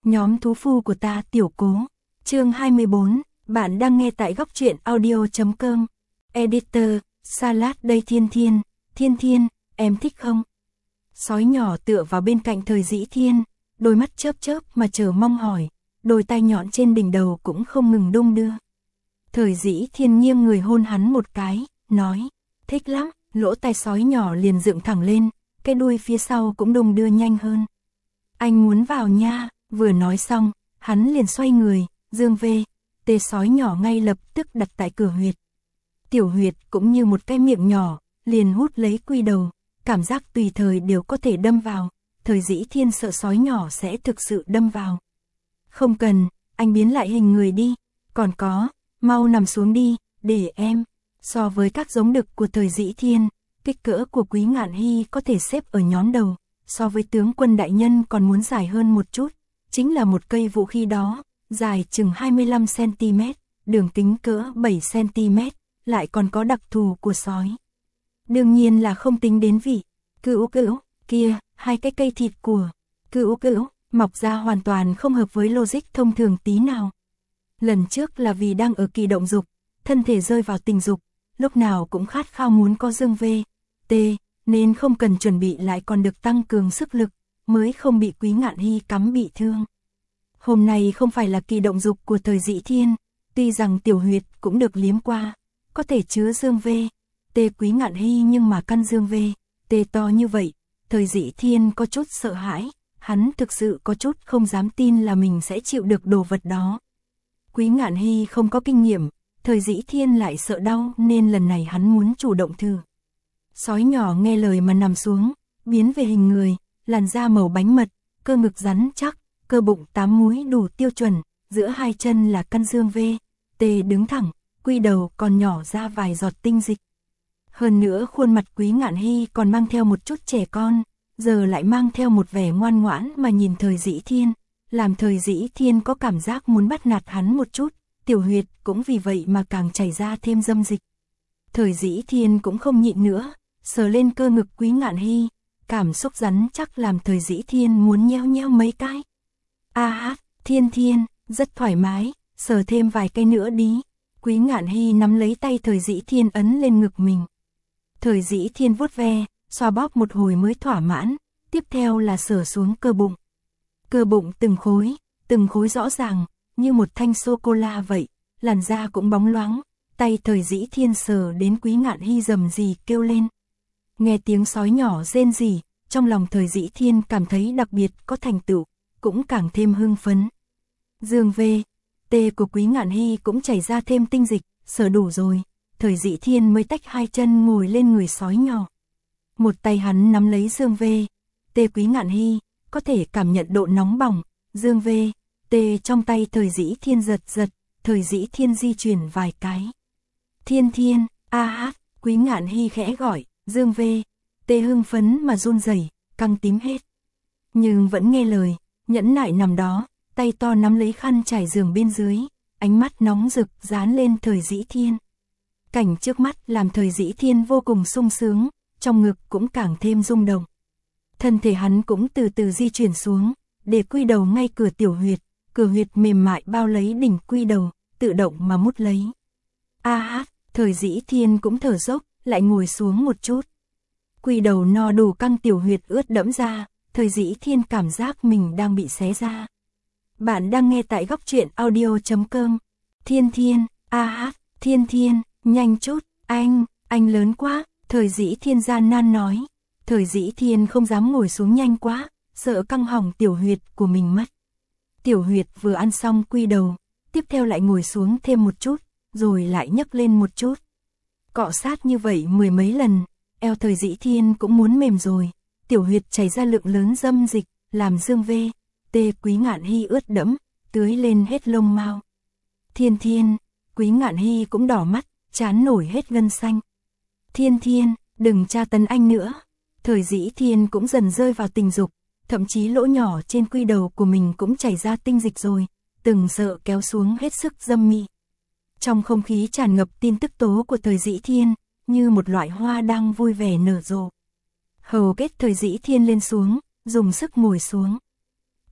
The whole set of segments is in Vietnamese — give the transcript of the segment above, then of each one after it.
Nhóm thú phu của ta tiểu cố. Chương 24, bạn đang nghe tại góc truyện audio.com. Editor, Salad đây Thiên Thiên, Thiên Thiên, em thích không? Sói nhỏ tựa vào bên cạnh Thời Dĩ Thiên, đôi mắt chớp chớp mà chờ mong hỏi, đôi tai nhọn trên đỉnh đầu cũng không ngừng đung đưa. Thời Dĩ Thiên nghiêng người hôn hắn một cái, nói, thích lắm, lỗ tai sói nhỏ liền dựng thẳng lên, cái đuôi phía sau cũng đung đưa nhanh hơn. Anh muốn vào nha, vừa nói xong, hắn liền xoay người, dương về, tê sói nhỏ ngay lập tức đặt tại cửa huyệt. Tiểu huyệt cũng như một cái miệng nhỏ, liền hút lấy quy đầu, cảm giác tùy thời đều có thể đâm vào, Thời Dĩ Thiên sợ sói nhỏ sẽ thực sự đâm vào. Không cần, anh biến lại hình người đi, còn có, mau nằm xuống đi, để em. So với các giống đực của Thời Dĩ Thiên, kích cỡ của Quý Ngạn Hy có thể xếp ở nhóm đầu, so với tướng quân đại nhân còn muốn dài hơn một chút, chính là một cây vũ khí đó, dài chừng 25cm, đường kính cỡ 7cm, lại còn có đặc thù của sói. Đương nhiên là không tính đến vị, cữu, kia, hai cái cây thịt của cữu, mọc ra hoàn toàn không hợp với logic thông thường tí nào. Lần trước là vì đang ở kỳ động dục, thân thể rơi vào tình dục, lúc nào cũng khát khao muốn có dương về, nên không cần chuẩn bị lại còn được tăng cường sức lực, mới không bị Quý Ngạn Hy cắm bị thương. Hôm nay không phải là kỳ động dục của Thời Dĩ Thiên, tuy rằng tiểu huyệt cũng được liếm qua, có thể chứa dương về, Quý Ngạn Hy nhưng mà căn dương về, to như vậy, Thời Dĩ Thiên có chút sợ hãi, hắn thực sự có chút không dám tin là mình sẽ chịu được đồ vật đó. Quý Ngạn Hy không có kinh nghiệm, Thời Dĩ Thiên lại sợ đau nên lần này hắn muốn chủ động thử. Sói nhỏ nghe lời mà nằm xuống, biến về hình người, làn da màu bánh mật, cơ ngực rắn chắc, cơ bụng 8 múi đủ tiêu chuẩn, giữa hai chân là căn dương về, đứng thẳng, quy đầu còn nhỏ ra vài giọt tinh dịch. Hơn nữa khuôn mặt Quý Ngạn Hy còn mang theo một chút trẻ con, giờ lại mang theo một vẻ ngoan ngoãn mà nhìn Thời Dĩ Thiên, làm Thời Dĩ Thiên có cảm giác muốn bắt nạt hắn một chút, tiểu huyệt cũng vì vậy mà càng chảy ra thêm dâm dịch. Thời Dĩ Thiên cũng không nhịn nữa, sờ lên cơ ngực Quý Ngạn Hy, cảm xúc rắn chắc làm Thời Dĩ Thiên muốn nheo nheo mấy cái. Thiên Thiên, rất thoải mái, sờ thêm vài cái nữa đi. Quý Ngạn Hy nắm lấy tay Thời Dĩ Thiên ấn lên ngực mình. Thời Dĩ Thiên vuốt ve, xoa bóp một hồi mới thỏa mãn, tiếp theo là sờ xuống cơ bụng. Cơ bụng từng khối rõ ràng, như một thanh sô-cô-la vậy, làn da cũng bóng loáng, tay Thời Dĩ Thiên sờ đến Quý Ngạn Hy rầm rì kêu lên. Nghe tiếng sói nhỏ rên rỉ, trong lòng Thời Dĩ Thiên cảm thấy đặc biệt có thành tựu, cũng càng thêm hưng phấn. Dương về, của Quý Ngạn Hy cũng chảy ra thêm tinh dịch, sờ đủ rồi, Thời Dĩ Thiên mới tách hai chân ngồi lên người sói nhỏ. Một tay hắn nắm lấy dương về, Quý Ngạn Hy, có thể cảm nhận độ nóng bỏng, dương về, trong tay Thời Dĩ Thiên giật, Thời Dĩ Thiên di chuyển vài cái. Thiên Thiên, Quý Ngạn Hy khẽ gọi, dương về, hưng phấn mà run rẩy, căng tím hết. Nhưng vẫn nghe lời, nhẫn nại nằm đó, tay to nắm lấy khăn trải giường bên dưới, ánh mắt nóng rực dán lên Thời Dĩ Thiên. Cảnh trước mắt làm Thời Dĩ Thiên vô cùng sung sướng, trong ngực cũng càng thêm rung động. Thân thể hắn cũng từ từ di chuyển xuống, để quy đầu ngay cửa tiểu huyệt, cửa huyệt mềm mại bao lấy đỉnh quy đầu, tự động mà mút lấy. Thời Dĩ Thiên cũng thở dốc, lại ngồi xuống một chút. Quy đầu no đủ căng tiểu huyệt ướt đẫm ra, Thời Dĩ Thiên cảm giác mình đang bị xé ra. Bạn đang nghe tại góc truyện audio.com. Thiên Thiên, Thiên Thiên, nhanh chút, anh lớn quá, Thời Dĩ Thiên gian nan nói. Thời Dĩ Thiên không dám ngồi xuống nhanh quá, sợ căng hỏng tiểu huyệt của mình mất. Tiểu huyệt vừa ăn xong quy đầu, tiếp theo lại ngồi xuống thêm một chút, rồi lại nhấc lên một chút. Cọ sát như vậy mười mấy lần, eo Thời Dĩ Thiên cũng muốn mềm rồi, tiểu huyệt chảy ra lượng lớn dâm dịch, làm dương về, Quý Ngạn Hy ướt đẫm, tưới lên hết lông mao. Thiên Thiên, Quý Ngạn Hy cũng đỏ mắt, trán nổi hết gân xanh. Thiên Thiên, đừng tra tấn anh nữa. Thời Dĩ Thiên cũng dần rơi vào tình dục, thậm chí lỗ nhỏ trên quy đầu của mình cũng chảy ra tinh dịch rồi, từng sợ kéo xuống hết sức dâm mị. Trong không khí tràn ngập tin tức tố của Thời Dĩ Thiên, như một loại hoa đang vui vẻ nở rộ. Hầu kết Thời Dĩ Thiên lên xuống, dùng sức ngồi xuống.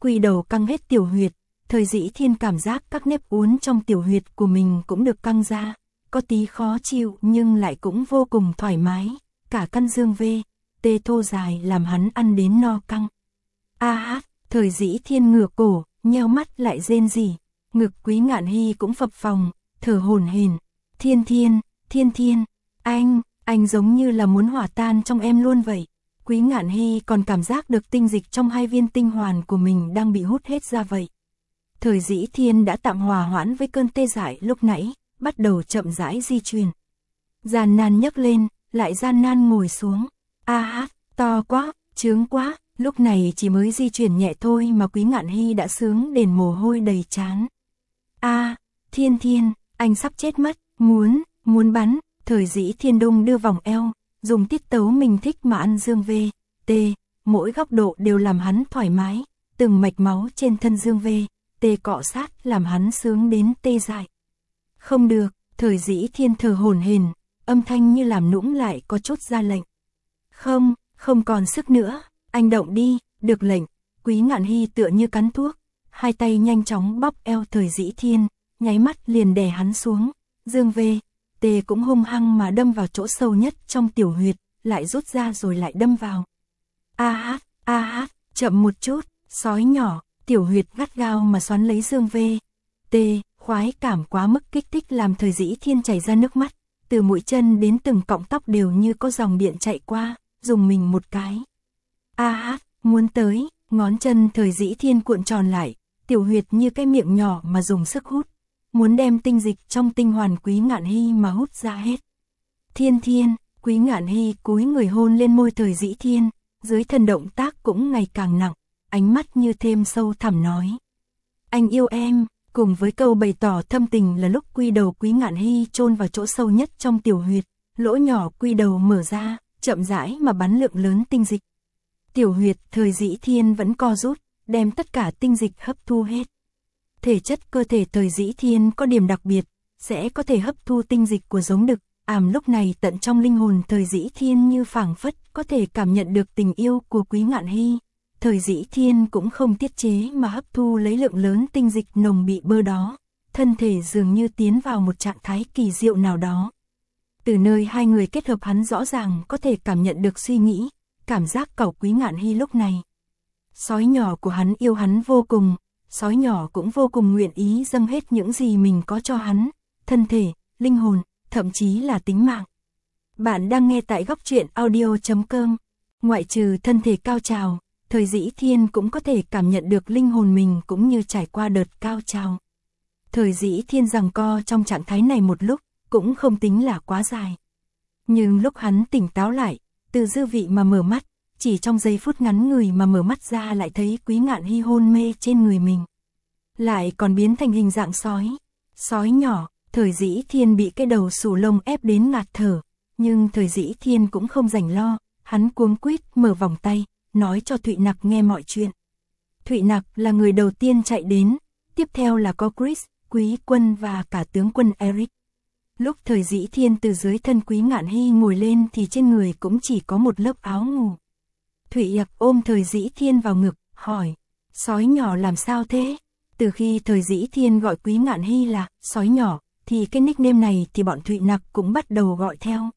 quy đầu căng hết tiểu huyệt, Thời Dĩ Thiên cảm giác các nếp uốn trong tiểu huyệt của mình cũng được căng ra, có tí khó chịu nhưng lại cũng vô cùng thoải mái, cả căn dương vê, tê thô dài làm hắn ăn đến no căng. Thời Dĩ Thiên ngửa cổ, nheo mắt lại rên rỉ, ngực Quý Ngạn Hy cũng phập phồng, thở hổn hển. Thiên Thiên, anh giống như là muốn hỏa tan trong em luôn vậy. Quý Ngạn Hy còn cảm giác được tinh dịch trong 2 viên tinh hoàn của mình đang bị hút hết ra vậy. Thời Dĩ Thiên đã tạm hòa hoãn với cơn tê dại lúc nãy, bắt đầu chậm rãi di chuyển. Gian nan nhấc lên, lại gian nan ngồi xuống. To quá, chướng quá, lúc này chỉ mới di chuyển nhẹ thôi mà Quý Ngạn Hy đã sướng đến mồ hôi đầy trán. Thiên, anh sắp chết mất, muốn bắn. Thời Dĩ Thiên đung đưa vòng eo, dùng tiết tấu mình thích mà ăn dương vê, tê, mỗi góc độ đều làm hắn thoải mái, từng mạch máu trên thân dương vê, tê cọ sát làm hắn sướng đến tê dại. Không được, Thời Dĩ Thiên thở hổn hển, âm thanh như làm nũng lại có chút ra lệnh. Không còn sức nữa, anh động đi, được lệnh. Quý Ngạn Hy tựa như cắn thuốc, 2 tay nhanh chóng bóp eo Thời Dĩ Thiên, nháy mắt liền đè hắn xuống, dương vê, tê cũng hung hăng mà đâm vào chỗ sâu nhất trong tiểu huyệt, lại rút ra rồi lại đâm vào. Chậm một chút, sói nhỏ, tiểu huyệt gắt gao mà xoắn lấy dương vê, tê, khoái cảm quá mức kích thích làm Thời Dĩ Thiên chảy ra nước mắt, từ mũi chân đến từng cọng tóc đều như có dòng điện chạy qua, dùng mình một cái. Muốn tới, ngón chân Thời Dĩ Thiên cuộn tròn lại, tiểu huyệt như cái miệng nhỏ mà dùng sức hút, muốn đem tinh dịch trong tinh hoàn Quý Ngạn Hy mà hút ra hết. Thiên, Quý Ngạn Hy cúi người hôn lên môi Thời Dĩ Thiên, dưới thân động tác cũng ngày càng nặng, ánh mắt như thêm sâu thẳm nói. Anh yêu em, cùng với câu bày tỏ thâm tình là lúc quy đầu Quý Ngạn Hy chôn vào chỗ sâu nhất trong tiểu huyệt, lỗ nhỏ quy đầu mở ra, chậm rãi mà bắn lượng lớn tinh dịch. Tiểu huyệt Thời Dĩ Thiên vẫn co rút, đem tất cả tinh dịch hấp thu hết. Thể chất cơ thể Thời Dĩ Thiên có điểm đặc biệt, sẽ có thể hấp thu tinh dịch của giống đực. Lúc này tận trong linh hồn Thời Dĩ Thiên như phảng phất có thể cảm nhận được tình yêu của Quý Ngạn Hy. Thời Dĩ Thiên cũng không tiết chế mà hấp thu lấy lượng lớn tinh dịch nồng bị bơ đó, thân thể dường như tiến vào một trạng thái kỳ diệu nào đó. Từ nơi 2 người kết hợp hắn rõ ràng có thể cảm nhận được suy nghĩ, cảm giác của Quý Ngạn Hy lúc này. Sói nhỏ của hắn yêu hắn vô cùng, sói nhỏ cũng vô cùng nguyện ý dâng hết những gì mình có cho hắn, thân thể, linh hồn, thậm chí là tính mạng. Bạn đang nghe tại góc truyện audio.com. Ngoại trừ thân thể cao trào, Thời Dĩ Thiên cũng có thể cảm nhận được linh hồn mình cũng như trải qua đợt cao trào. Thời Dĩ Thiên giằng co trong trạng thái này một lúc, cũng không tính là quá dài. Nhưng lúc hắn tỉnh táo lại, từ dư vị mà mở mắt, chỉ trong giây phút ngắn ngủi mà mở mắt ra lại thấy Quý Ngạn Hy hôn mê trên người mình. Lại còn biến thành hình dạng sói. Sói nhỏ, Thời Dĩ Thiên bị cái đầu xù lông ép đến ngạt thở. Nhưng Thời Dĩ Thiên cũng không rảnh lo, hắn cuống quýt mở vòng tay, nói cho Thụy Nặc nghe mọi chuyện. Thụy Nặc là người đầu tiên chạy đến, tiếp theo là có Chris, Quý Quân và cả tướng quân Eric. Lúc Thời Dĩ Thiên từ dưới thân Quý Ngạn Hy ngồi lên thì trên người cũng chỉ có một lớp áo ngủ. Thụy Nặc ôm Thời Dĩ Thiên vào ngực, hỏi, sói nhỏ làm sao thế? Từ khi Thời Dĩ Thiên gọi Quý Ngạn Hy là sói nhỏ, thì cái nickname này thì bọn Thụy Nặc cũng bắt đầu gọi theo.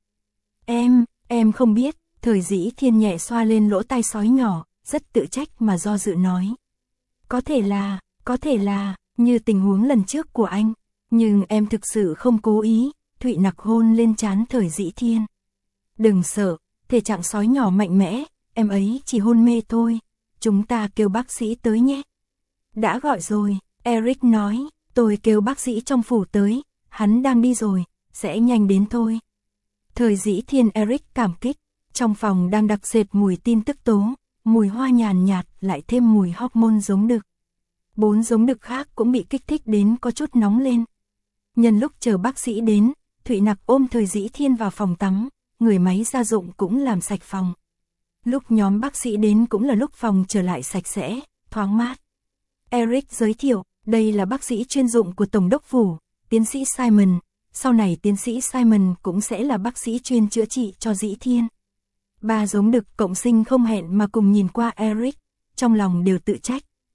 Em không biết. Thời Dĩ Thiên nhẹ xoa lên lỗ tai sói nhỏ, rất tự trách mà do dự nói. Có thể là, như tình huống lần trước của anh, nhưng em thực sự không cố ý. Thụy Nặc hôn lên trán Thời Dĩ Thiên. Đừng sợ, thể trạng sói nhỏ mạnh mẽ, em ấy chỉ hôn mê thôi, chúng ta kêu bác sĩ tới nhé. Đã gọi rồi, Eric nói, tôi kêu bác sĩ trong phủ tới, hắn đang đi rồi, sẽ nhanh đến thôi. Thời Dĩ Thiên Eric cảm kích. Trong phòng đang đặc sệt mùi tin tức tố, mùi hoa nhàn nhạt lại thêm mùi hormone giống đực. 4 giống đực khác cũng bị kích thích đến có chút nóng lên. Nhân lúc chờ bác sĩ đến, Thụy Nặc ôm Thời Dĩ Thiên vào phòng tắm, người máy gia dụng cũng làm sạch phòng. Lúc nhóm bác sĩ đến cũng là lúc phòng trở lại sạch sẽ, thoáng mát. Eric giới thiệu, đây là bác sĩ chuyên dụng của Tổng đốc phủ, tiến sĩ Simon. Sau này tiến sĩ Simon cũng sẽ là bác sĩ chuyên chữa trị cho Dĩ Thiên. 3 giống đực cộng sinh không hẹn mà cùng nhìn qua Eric, trong lòng đều tự trách,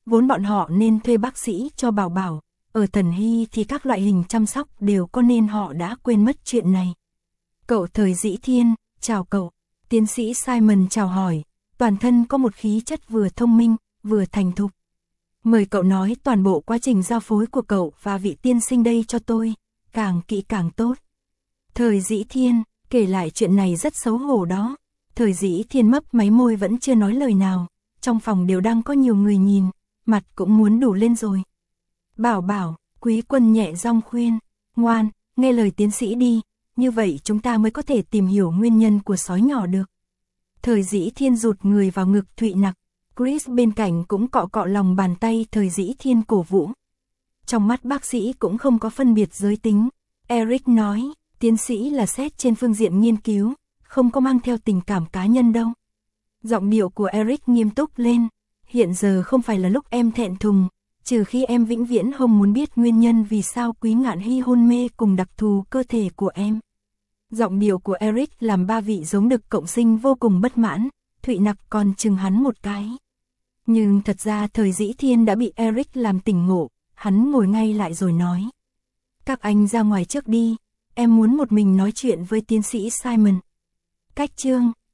vốn bọn họ nên thuê bác sĩ cho Bảo Bảo, ở Thần Hy thì các loại hình chăm sóc đều có nên họ đã quên mất chuyện này. Cậu Thời Dĩ Thiên, chào cậu. Tiến sĩ Simon chào hỏi, toàn thân có một khí chất vừa thông minh, vừa thành thục. Mời cậu nói toàn bộ quá trình giao phối của cậu và vị tiên sinh đây cho tôi, càng kỹ càng tốt. Thời Dĩ Thiên, kể lại chuyện này rất xấu hổ đó. Thời Dĩ Thiên mấp máy môi vẫn chưa nói lời nào, trong phòng đều đang có nhiều người nhìn, mặt cũng muốn đổ lên rồi. Bảo Bảo, Quý Quân nhẹ giọng khuyên, ngoan, nghe lời tiến sĩ đi, như vậy chúng ta mới có thể tìm hiểu nguyên nhân của sói nhỏ được. Thời Dĩ Thiên rụt người vào ngực Thụy Nặc, Chris bên cạnh cũng cọ cọ lòng bàn tay Thời Dĩ Thiên cổ vũ. Trong mắt bác sĩ cũng không có phân biệt giới tính. Eric nói, tiến sĩ là xét trên phương diện nghiên cứu, không có mang theo tình cảm cá nhân đâu. Giọng điệu của Eric nghiêm túc lên, hiện giờ không phải là lúc em thẹn thùng, trừ khi em vĩnh viễn không muốn biết nguyên nhân vì sao Quý Ngạn Hy hôn mê cùng đặc thù cơ thể của em. Giọng điệu của Eric làm ba vị giống đực cộng sinh vô cùng bất mãn, Thụy Nặc còn chừng hắn một cái. Nhưng thật ra Thời Dĩ Thiên đã bị Eric làm tỉnh ngộ, hắn ngồi ngay lại rồi nói. Các anh ra ngoài trước đi, em muốn một mình nói chuyện với tiến sĩ Simon. Cách chương